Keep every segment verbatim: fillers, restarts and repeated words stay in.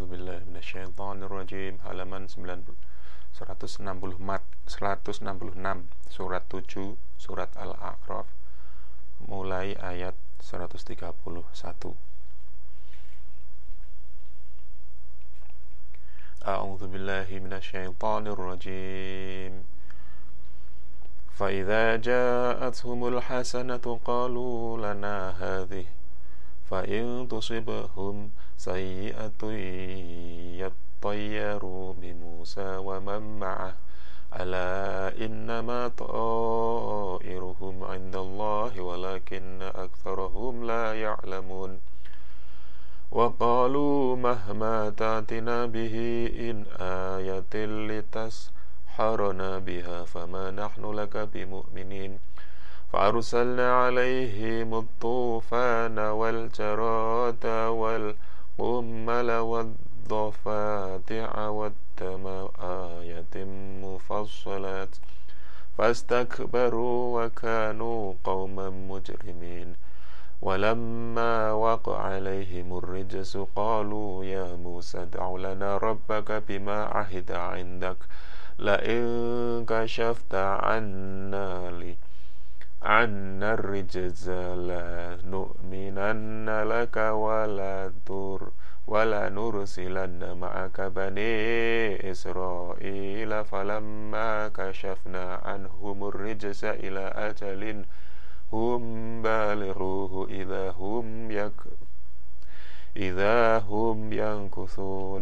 A'udzubillahi minasyaitonirrajim. Halaman seratus enam puluh enam, surat tujuh, surat Al-A'raf, mulai ayat seratus tiga puluh satu. A'udzubillahi minasyaitonirrajim. فإذا جاءتهم الحسنة قالوا لنا هذه فإن تصبهم سيئة يطيروا بموسى ومن معه ألا إنما طائرهم عند الله ولكن أكثرهم لا يعلمون وقالوا مهما تأتنا به إن آية لتسحرنا بها فما نحن لك بمؤمنين فأرسلنا عليهم الطوفان والجراد والقمل والضفادع والدم آيات مفصلات فاستكبروا وكانوا قوما مجرمين ولما وقع عليهم الرجس قالوا يا موسى ادع لنا ربك بما عهد عندك لئن كشفت عنا لي عنا الرجز لنؤمنن لك ولا تر ولا نرسلن معك بني إسرائيل فلما كشفنا عنهم الرجز إلى أجل هم بالغوه إذا هم يك إذا هم ينكثون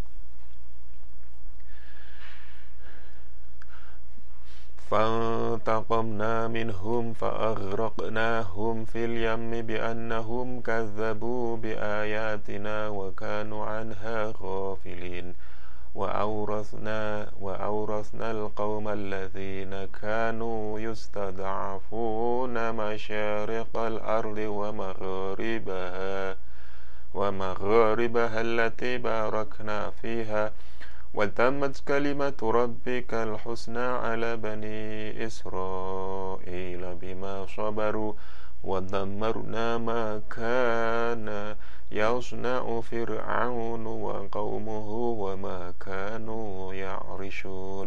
فانتقمنا منهم فأغرقناهم في اليم بأنهم كذبوا بآياتنا وكانوا عنها غافلين وأورثنا وأورثنا القوم الذين كانوا يستضعفون مشارق الأرض ومغاربها ومغاربها التي باركنا فيها وتمت كلمة ربك الحسنى على بني إسرائيل بما صبروا ودمرنا ما كان يصنع فرعون وقومه وما كانوا يعرشون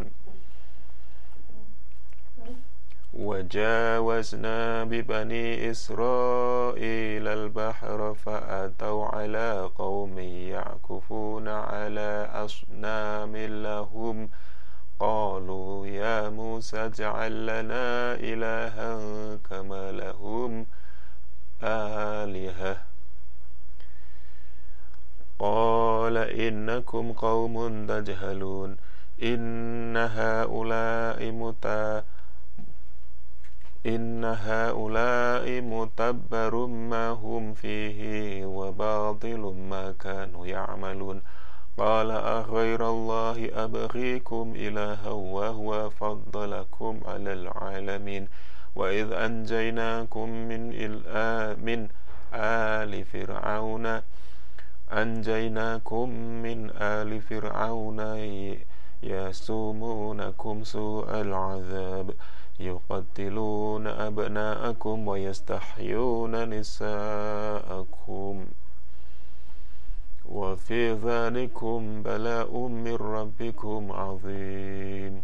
وجاوزنا ببني إسرائيل البحر فأتوا على قوم يعكفون على أصنام لهم قالوا يا موسى اجعل لنا إلها كما لهم آلهة قال إنكم قوم تجهلون إن هؤلاء متى إن هؤلاء متبر ما هم فيه وباطل ما كانوا يعملون قال أغير الله أبغيكم إلها وهو فضلكم على العالمين وإذ أنجيناكم من من آل فرعون أنجيناكم من آل فرعون يسومونكم سوء العذاب يقتلون أبناءكم ويستحيون نساءكم وفي ذلكم بلاء من ربكم عظيم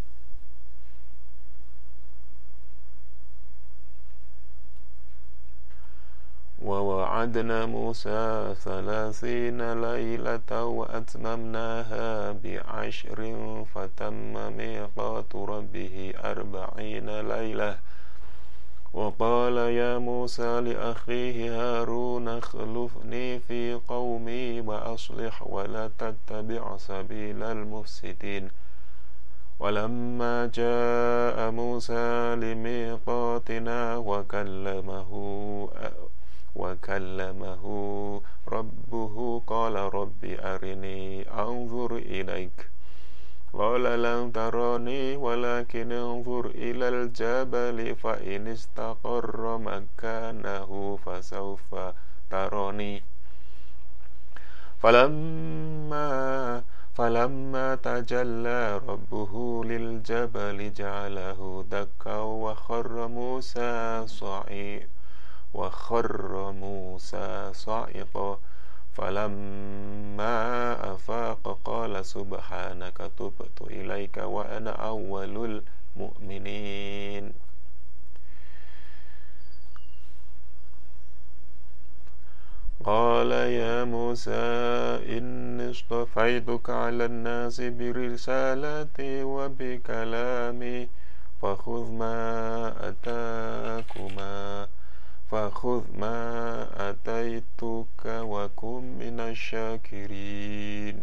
ووعدنا موسى ثلاثين ليلة وأتممناها بعشر فتم ميقات ربه أربعين ليلة وقال يا موسى لأخيه هارون اخلفني في قومي وأصلح ولا تتبع سبيل المفسدين ولما جاء موسى لميقاتنا وكلمه وكلمه ربه قال رب أرني أنظر إليك قال لن تراني ولكن انظر إلى الجبل فإن استقر مكانه فسوف تراني فلما فلما تجلى ربه للجبل جعله دكا وخر موسى صعيقا وخر موسى صعقا فلما أفاق قال سبحانك تبت إليك وأنا أول المؤمنين. قال يا موسى إني اصطفيتك على الناس برسالتي وبكلامي فخذ ما أتاكما فخذ ما أتيتك وكن من الشاكرين.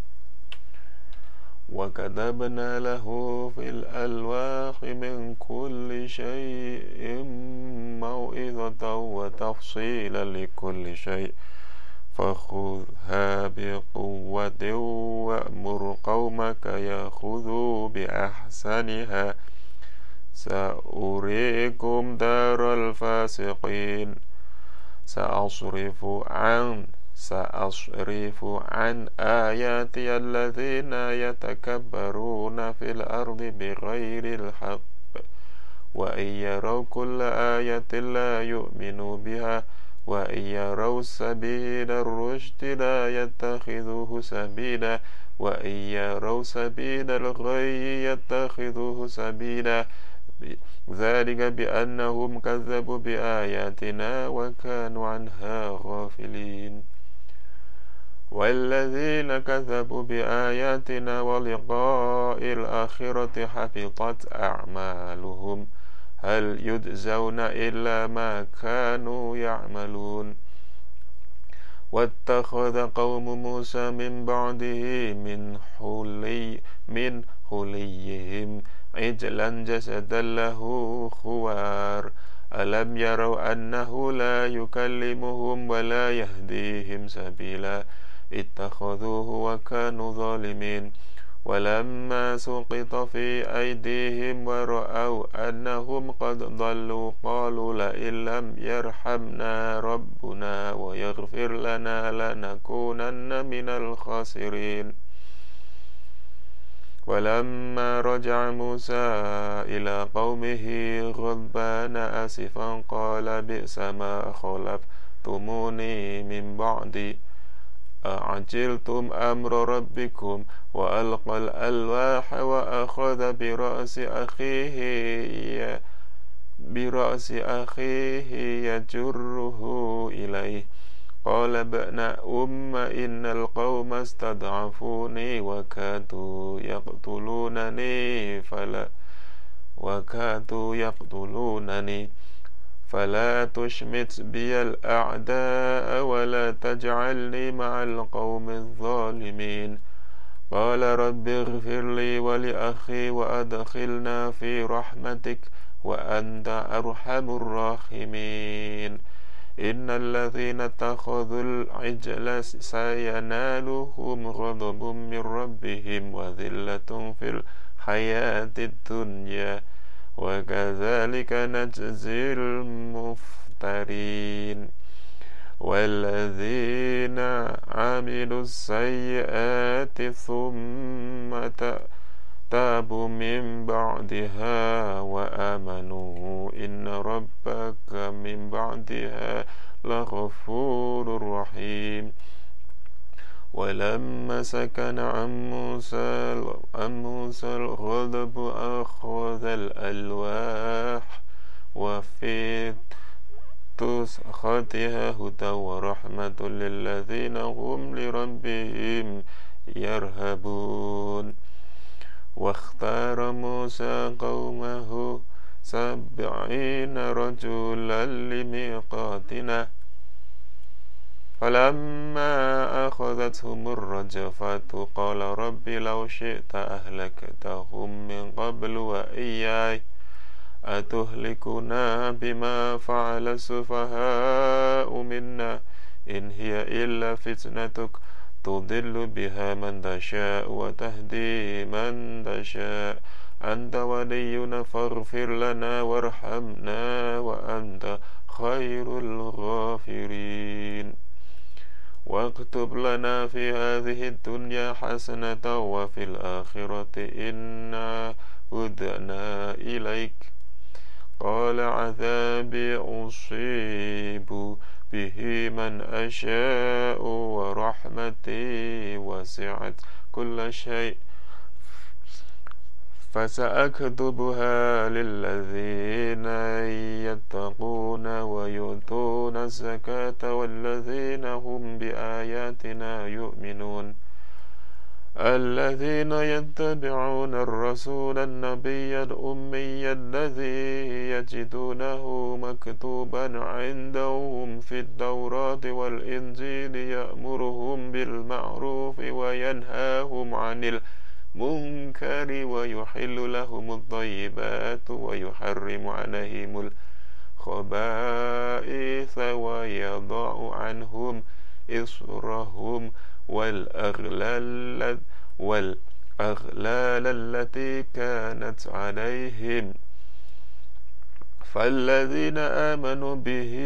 وكتبنا له في الألواح من كل شيء موعظة وتفصيلا لكل شيء فخذها بقوة وأمر قومك يأخذوا بأحسنها سأريكم دار الفاسقين. سأصرف عن سأصرف عن آياتي الذين يتكبرون في الأرض بغير الحق وإن يروا كل آية لا يؤمنوا بها وإن يروا سبيل الرشد لا يتخذوه سبيلا وإن يروا سبيل الغي يتخذوه سبيلا ذلك بأنهم كذبوا بآياتنا وكانوا عنها غافلين. والذين كذبوا بآياتنا ولقاء الآخرة حبطت أعمالهم هل يجزون إلا ما كانوا يعملون. واتخذ قوم موسى من بعده من حلي من حليهم عجلا جسدا له خوار ألم يروا أنه لا يكلمهم ولا يهديهم سبيلا اتخذوه وكانوا ظالمين. ولما سقط في أيديهم ورأوا أنهم قد ضلوا قالوا لئن لم يرحمنا ربنا ويغفر لنا لنكونن من الخاسرين. ولما رجع موسى إلى قومه غضبان آسفا قال بئس ما خلفتموني من بعدي أعجلتم أمر ربكم وألقى الألواح وأخذ برأس أخيه برأس أخيه يجره إليه قال ابن أم إن القوم استضعفوني وكادوا يقتلونني فلا وكادوا يقتلونني فلا تشمت بي الأعداء ولا تجعلني مع القوم الظالمين. قال رب اغفر لي ولأخي وأدخلنا في رحمتك وأنت أرحم الراحمين. إن الذين اتخذوا العجل سينالهم غضب من ربهم وذلة في الحياة الدنيا وكذلك نجزي المفترين. والذين عملوا السيئات ثم تابوا من بعدها وآمنوا إن ربك من بعدها لغفور رحيم. ولما سكن عن موسى عن موسى الغضب أخذ الألواح وفي تسختها هدى ورحمة للذين هم لربهم يرهبون. واختار موسى قومه سبعين رجلا لميقاتنا فلما أخذتهم الرجفة قال رب لو شئت أهلكتهم من قبل وإياي أتهلكنا بما فعل السفهاء منا إن هي إلا فتنتك تضل بها من تشاء وتهدي من تشاء أنت ولينا فاغفر لنا وارحمنا وأنت خير الغافرين. واكتب لنا في هذه الدنيا حسنة وفي الآخرة إنا هدنا إليك. قال عذابي أصيب به من أشاء ورحمتي وسعت كل شيء فسأكتبها للذين يتقون ويؤتون الزكاة والذين هم بآياتنا يؤمنون الذين يتبعون الرسول النبي الأمي الذي يجدونه مكتوبا عندهم في التوراة والإنجيل يأمرهم بالمعروف وينهاهم عن المنكر ويحل لهم الطيبات ويحرم عليهم الخبائث ويضع عنهم إصرهم والأغلال والأغلال التي كانت عليهم فالذين آمنوا به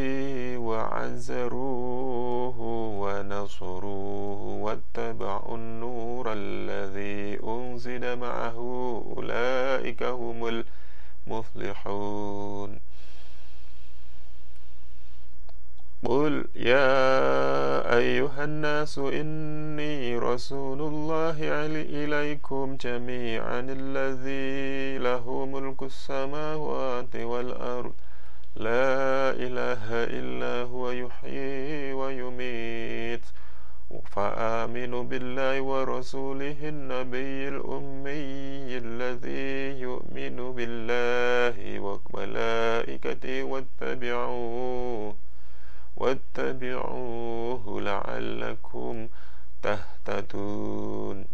وعزروه ونصروه واتبعوا النور الذي أنزل معه أولئك هم المفلحون قل يا أيها الناس إني رسول الله إليكم جميعا الذي له ملك السماوات والأرض لا إله إلا هو يحيي ويميت فآمنوا بالله ورسوله النبي الأمي الذي يؤمن بالله وملائكته واتبعوه واتبعوه لعلكم تهتدون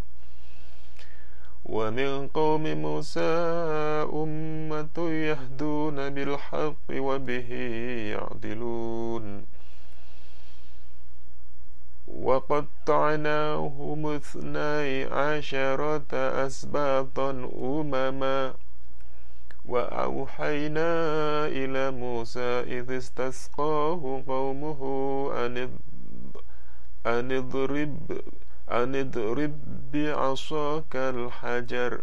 ومن قوم موسى أمة يهدون بالحق وبه يعدلون وقطعناهم اثني عشرة أسباطا أمما وأوحينا إلى موسى إذ استسقاه قومه أن اضرب أن اضرب بعصاك الحجر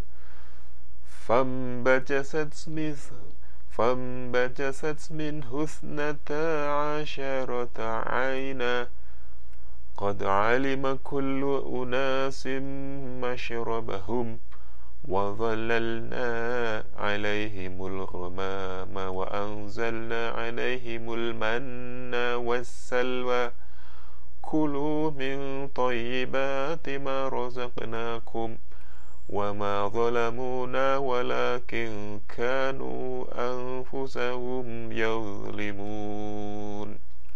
فانبجست منه فانبجست منه اثنتا عشرة عينا قد علم كل أناس مشربهم وظللنا عليهم الغمام وأنزلنا عليهم المن والسلوى كلوا من طيبات ما رزقناكم وما ظلمونا ولكن كانوا أنفسهم يظلمون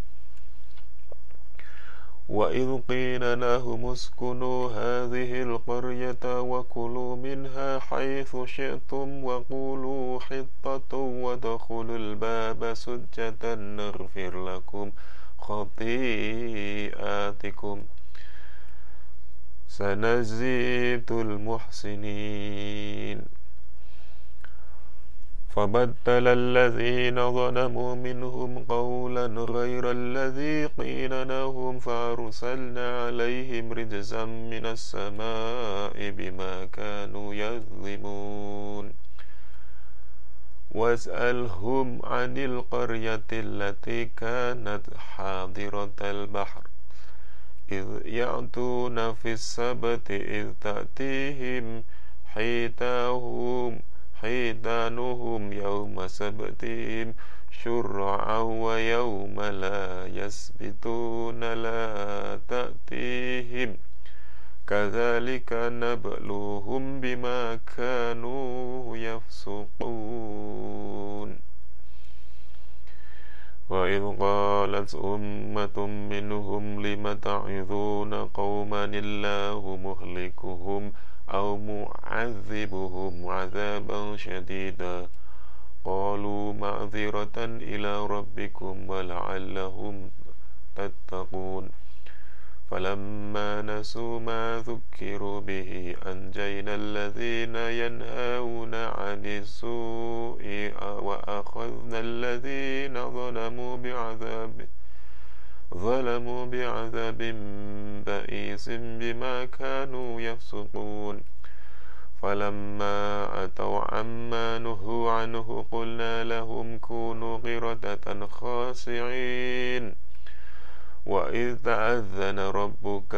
وإذ قيل لهم اسكنوا هذه القرية وكلوا منها حيث شئتم وقولوا حطة وادخلوا الباب سجدا نغفر لكم خطيئاتكم سنزيد المحسنين فبدل الذين ظلموا منهم قولا غير الذي قيل لهم فأرسلنا عليهم رجزا من السماء بما كانوا يظلمون واسألهم عن القرية التي كانت حاضرة البحر إذ يأتون في السبت إذ تأتيهم حيتانهم حيتانهم يوم سبتهم شرعا ويوم لا يسبتون لا تأتيهم كذلك نبلوهم بما كانوا يفسقون وإذ قالت أمة منهم لم تعظون قوما الله مهلكهم أو معذبهم عذابا شديدا قالوا معذرة إلى ربكم ولعلهم تتقون فلما نسوا ما ذكروا به أنجينا الذين ينهون عن السوء وأخذنا الذين ظلموا بعذاب ظلموا بعذاب بئيس بما كانوا يفسقون فلما أتوا عما نهوا عنه قلنا لهم كونوا قردة خاسعين وإذ تأذن ربك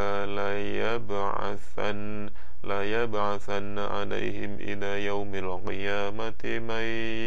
ليبعثن ليبعثن عليهم إلى يوم القيامة من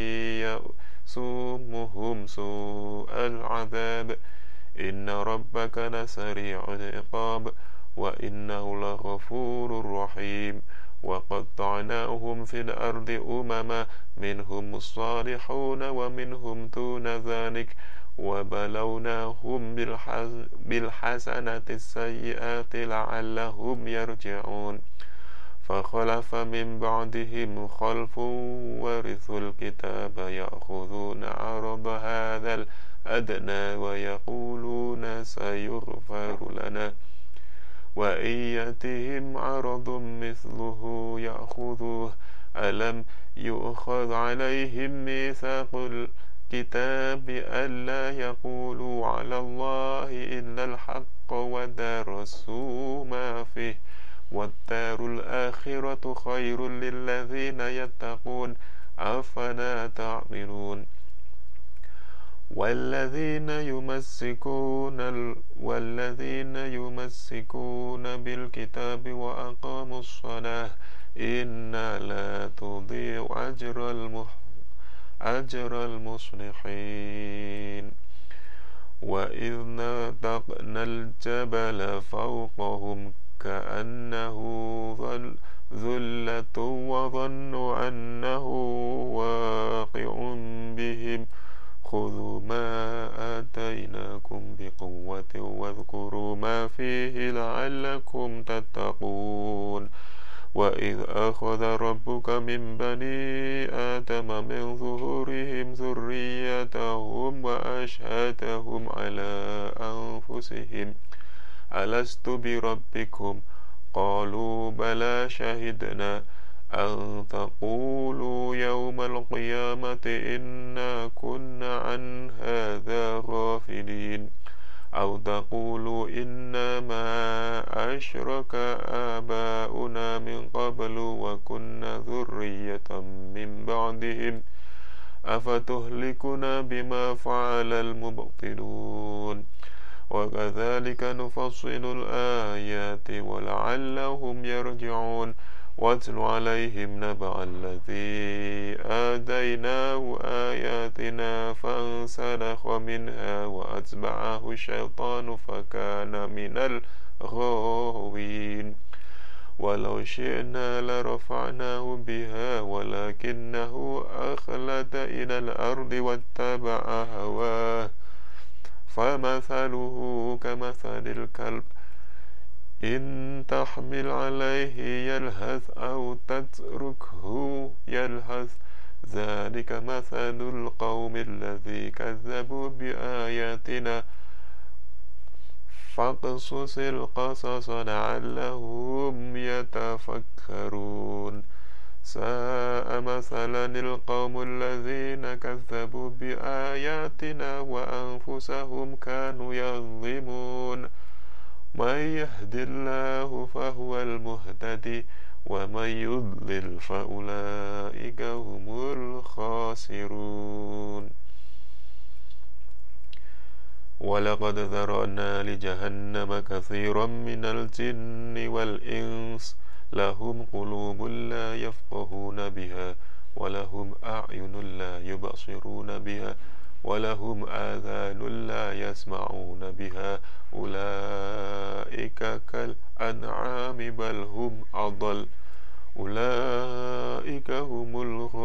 يسومهم سوء العذاب إن ربك لسريع العقاب وإنه لغفور رحيم وقطعناهم في الأرض أمما منهم الصالحون ومنهم دون ذلك وبلوناهم بالحسنة السيئات لعلهم يرجعون فخلف من بعدهم خلف ورثوا الكتاب يأخذون عرض هذا الأدنى ويقولون سيغفر لنا وإن يأتهم عرض مثله يأخذوه ألم يؤخذ عليهم ميثاق الكتاب ألا يقولوا على الله إلا الحق ودرسوا ما فيه والدار الآخرة خير للذين يتقون أفلا تعقلون والذين يمسكون والذين يمسكون بالكتاب وأقاموا الصلاة إنا لا تضيع أجر المح أجر المصلحين وإذ نطقنا الجبل فوقهم كأنه ذلة وظنوا أنه واقع بهم خذوا ما آتيناكم بقوة واذكروا ما فيه لعلكم تتقون وإذ أخذ ربك من بني آدم من ظهورهم ذريتهم وأشهدهم على أنفسهم ألست بربكم قالوا بلى شهدنا أن تقولوا يوم القيامة إنا كنا عن هذا غافلين أو تقولوا إنما أشرك آباؤنا من قبل وكنا ذرية من بعدهم أفتهلكنا بما فعل المبطلون وكذلك نفصل الآيات ولعلهم يرجعون واتل عليهم نبأ الذي آتيناه آياتنا فانسلخ منها وأتبعه الشيطان فكان من الغاوين ولو شئنا لرفعناه بها ولكنه أخلد إلى الأرض واتبع هواه فمثله كمثل الكلب إن تحمل عليه يلهث أو تتركه يلهث ذلك مثل القوم الذي كذبوا بآياتنا فاقصص القصص لعلهم يتفكرون ساء مثلا القوم الذين كذبوا بآياتنا وأنفسهم كانوا يظلمون من يهد الله فهو المهتدي ومن يضلل فأولئك هم الخاسرون ولقد ذرأنا لجهنم كثيرا من الجن والإنس لهم قلوب لا يفقهون بها ولهم أعين لا يبصرون بها ولهم آذان لا يسمعون بها أولئك كالأنعام بل هم أضل أولئك هم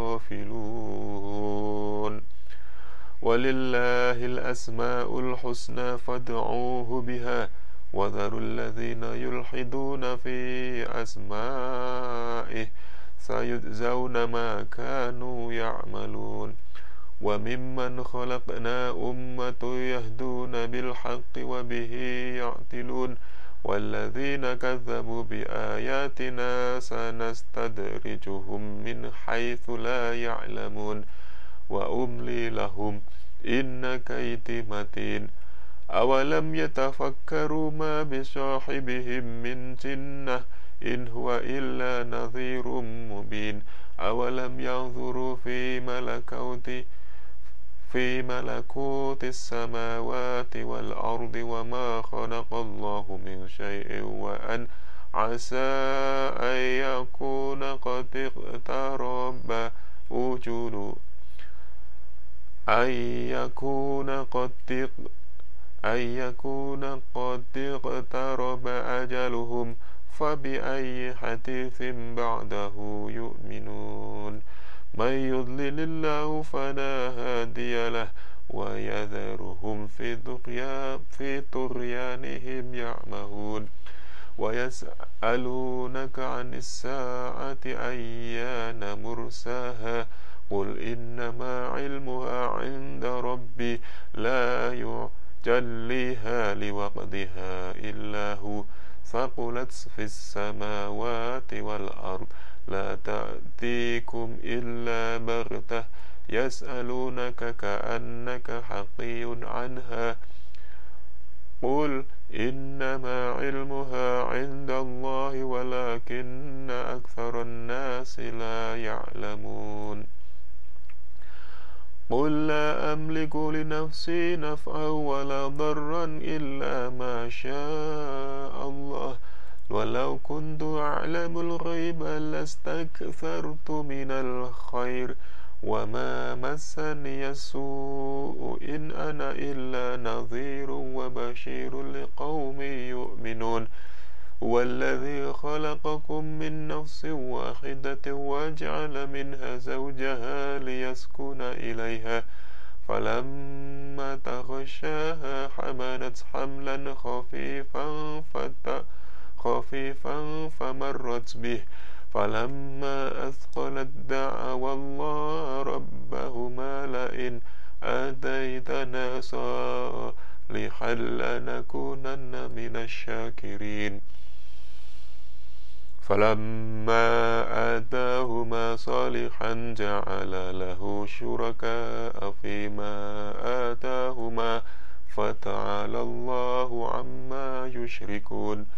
الغافلون ولله الأسماء الحسنى فادعوه بها وذروا الذين يلحدون في أسمائه سيجزون ما كانوا يعملون وممن خلقنا أمة يهدون بالحق وبه يعدلون والذين كذبوا بآياتنا سنستدرجهم من حيث لا يعلمون وأملي لهم إن كيدي متين أولم يتفكروا ما بصاحبهم من جنة إن هو إلا نذير مبين أولم ينظروا في ملكوت في ملكوت السماوات والأرض وما خلق الله من شيء وأن عسى أن يكون قد اقترب أجل أن يكون قد أن يكون قد اقترب أجلهم فبأي حديث بعده يؤمنون من يضلل الله فلا هادي له ويذرهم في في طغيانهم يعمهون ويسألونك عن الساعة أيان مرساها قل إنما علمها عند ربي لا يجليها لوقتها إلا هو ثقلت في السماوات والأرض لا تأتيكم إلا بغتة يسألونك كأنك حقي عنها قل إنما علمها عند الله ولكن أكثر الناس لا يعلمون قل لا أملك لنفسي نفعا ولا ضرا إلا ما شاء الله ولو كنت أعلم الغيب لاستكثرت من الخير وما مسني السوء إن أنا إلا نذير وبشير لقوم يؤمنون والذي خلقكم من نفس واحدة وجعل منها زوجها ليسكن إليها فلما تغشاها حملت حملا خفيفا فت خفيفا فمرت به فلما أثقلت دعوا الله ربهما لئن آتيتنا صالحا لنكونن من الشاكرين فلما آتاهما صالحا جعل له شركاء فيما آتاهما فتعالى الله عما يشركون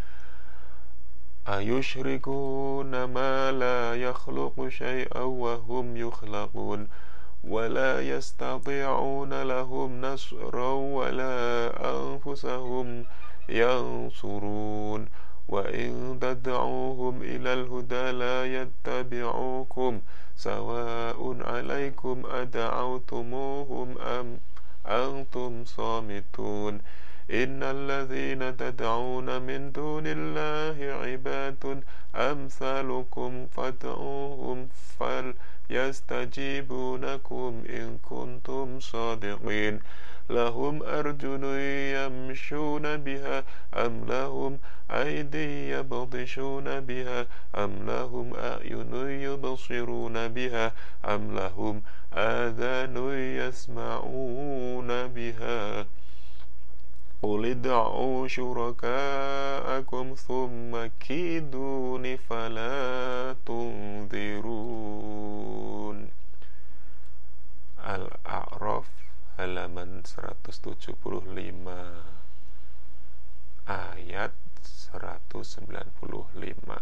أيشركون ما لا يخلق شيئا وهم يخلقون ولا يستطيعون لهم نصرا ولا أنفسهم ينصرون وإن تدعوهم إلى الهدى لا يتبعوكم سواء عليكم أدعوتموهم أم أنتم صامتون إن الذين تدعون من دون الله عباد أمثالكم فادعوهم فليستجيبوا لكم إن كنتم صادقين لهم أرجل يمشون بها أم لهم أيدي يبطشون بها أم لهم أعين يبصرون بها أم لهم آذان يسمعون بها قل ادعوا شركاءكم ثم كيدون فلا تنظرون. Al-A'raf halaman seratus tujuh puluh lima ayat seratus sembilan puluh lima.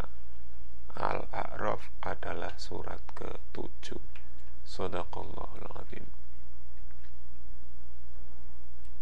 Al-A'raf adalah surat ketujuh. Shadaqallahul azim.